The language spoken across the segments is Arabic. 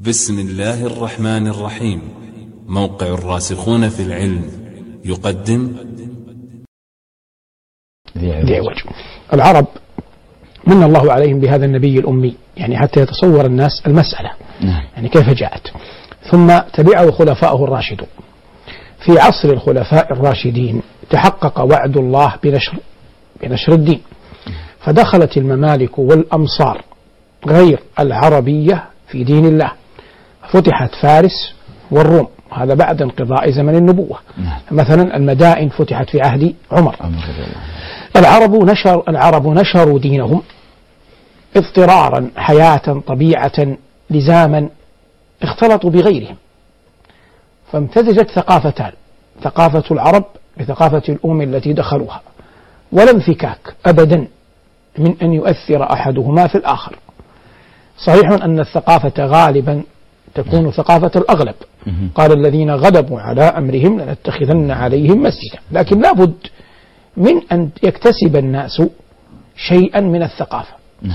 بسم الله الرحمن الرحيم. موقع الراسخون في العلم يقدم ذي عوج. العرب من الله عليهم بهذا النبي الأمي، يعني حتى يتصور الناس المسألة يعني كيف جاءت. ثم تبعه خلفاؤه الراشدون. في عصر الخلفاء الراشدين تحقق وعد الله بنشر الدين، فدخلت الممالك والأمصار غير العربية في دين الله، فتحت فارس والروم، هذا بعد انقضاء زمن النبوة. مثلا المدائن فتحت في عهد عمر. العرب نشروا دينهم اضطرارا، حياة، طبيعة، لزاما، اختلطوا بغيرهم، فامتزجت ثقافتان، ثقافة العرب بثقافة الأمم التي دخلوها، ولا انفكاك أبدا من أن يؤثر أحدهما في الآخر. صحيح أن الثقافة غالبا تكون ثقافة الأغلب، قال الذين غلبوا على أمرهم لنتخذن عليهم مسجدا، لكن لا بد من أن يكتسب الناس شيئا من الثقافة.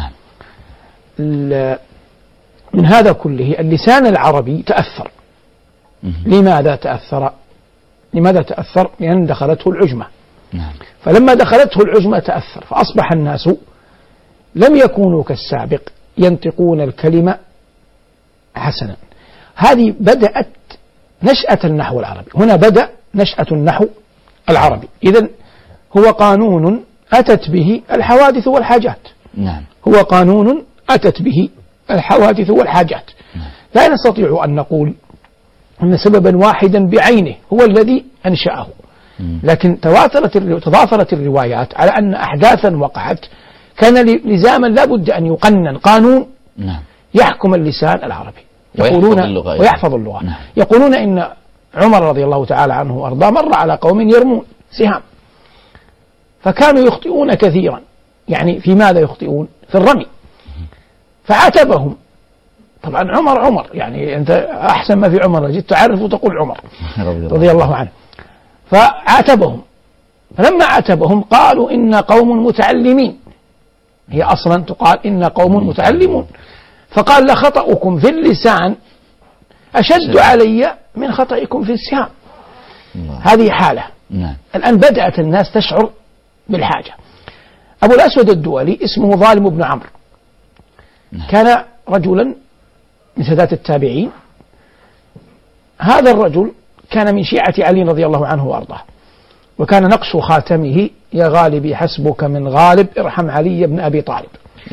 من هذا كله اللسان العربي تأثر. لماذا تأثر؟ لأن دخلته العجمة. فلما دخلته العجمة تأثر، فأصبح الناس لم يكونوا كالسابق ينطقون الكلمة حسنا. هذه بدأت نشأة النحو العربي، هنا بدأ نشأة النحو العربي. إذن هو قانون أتت به الحوادث والحاجات. هو قانون أتت به الحوادث والحاجات. لا نستطيع أن نقول أن سببا واحدا بعينه هو الذي أنشأه، لكن تضافرت الروايات على أن أحداثا وقعت كان لزاما لا بد أن يقنن قانون يحكم اللسان العربي ويحفظ اللغة. يقولون إن عمر رضي الله تعالى عنه وأرضاه مر على قوم يرمون سهام، فكانوا يخطئون كثيرا. يعني في ماذا يخطئون؟ في الرمي. فعاتبهم. طبعا عمر يعني أنت أحسن ما في عمر جئت تعرف وتقول عمر رضي الله عنه. فعاتبهم، فلما عاتبهم قالوا إن قوم متعلمين. هي أصلا تقال إن قوم متعلمون. فقال لخطأكم في اللسان أشد علي من خطئكم في السهام. هذه حالة. الآن بدأت الناس تشعر بالحاجة. أبو الأسود الدؤلي اسمه ظالم بن عمرو، كان رجلا من سادات التابعين. هذا الرجل كان من شيعة علي رضي الله عنه وأرضاه، وكان نقش خاتمه يا غالبي حسبك من غالب ارحم علي بن أبي طالب.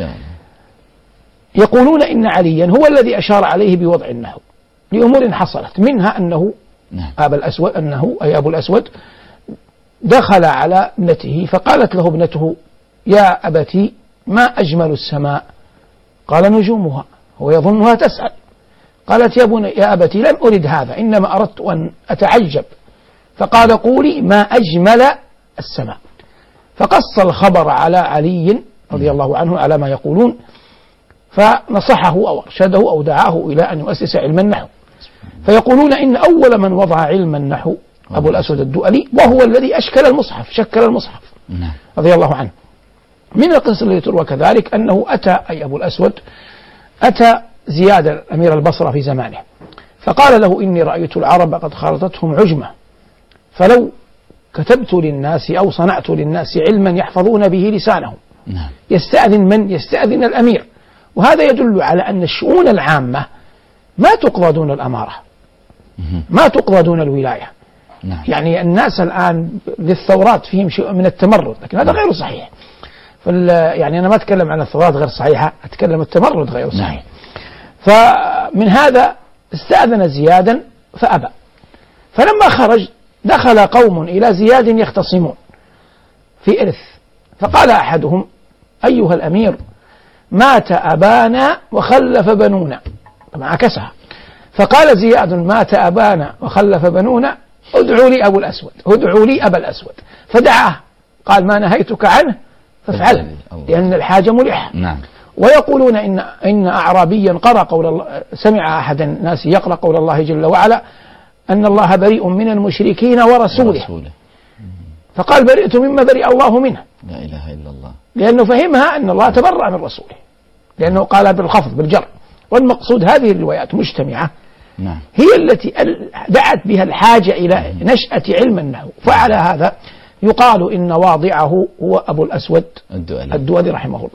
يقولون إن عليا هو الذي أشار عليه بوضع النحو لأمور حصلت، منها أنه أبو الأسود دخل على ابنته فقالت له ابنته يا أبتي ما أجمل السماء؟ قال نجومها، هو يظنها تسأل. قالت يا أبتي لم أرد هذا، إنما أردت أن أتعجب. فقال قولي ما أجمل السماء. فقص الخبر على علي رضي الله عنه على ما يقولون، فنصحه أو أرشده أو دعاه إلى أن يؤسس علم النحو. فيقولون إن أول من وضع علم النحو أبو الأسود الدؤلي، وهو الذي شكل المصحف رضي الله عنه. من القصص التي تروى كذلك أنه أبو الأسود أتى زياد أمير البصرة في زمانه، فقال له إني رأيت العرب قد خالطتهم عجمة، فلو كتبت للناس أو صنعت للناس علما يحفظون به لسانهم. يستأذن من؟ يستأذن الأمير. وهذا يدل على أن الشؤون العامة ما تقضى دون الأمارة، ما تقضى دون الولاية. يعني الناس الآن للثورات فيهم شيء من التمرد، لكن هذا غير صحيح. يعني أنا ما أتكلم عن الثورات غير صحيحة، أتكلم التمرد غير صحيح. فمن هذا استأذن زيادا فأبى. فلما خرج دخل قوم إلى زياد يختصمون في إرث، فقال أحدهم أيها الأمير مات أبانا وخلف بنونا، طبعا عكسها. فقال زياد مات أبانا وخلف بنونا ادعوا لي أبا الأسود. فدعاه، قال ما نهيتك عنه فافعله، لأن الحاجة ملحة. ويقولون إن أعرابيا سمع أحد الناس يقرأ قول الله جل وعلا أن الله بريء من المشركين ورسوله، فقال برئت مما برئ الله منه، لا إله إلا الله، لأنه فهمها أن الله تبرأ من رسوله، لأنه قال بالخفض بالجر. والمقصود هذه الروايات مجتمعة نعم. هي التي دعت بها الحاجة إلى نشأة علم النحو. فعلى هذا يقال إن واضعه هو أبو الأسود الدؤلي رحمه الله.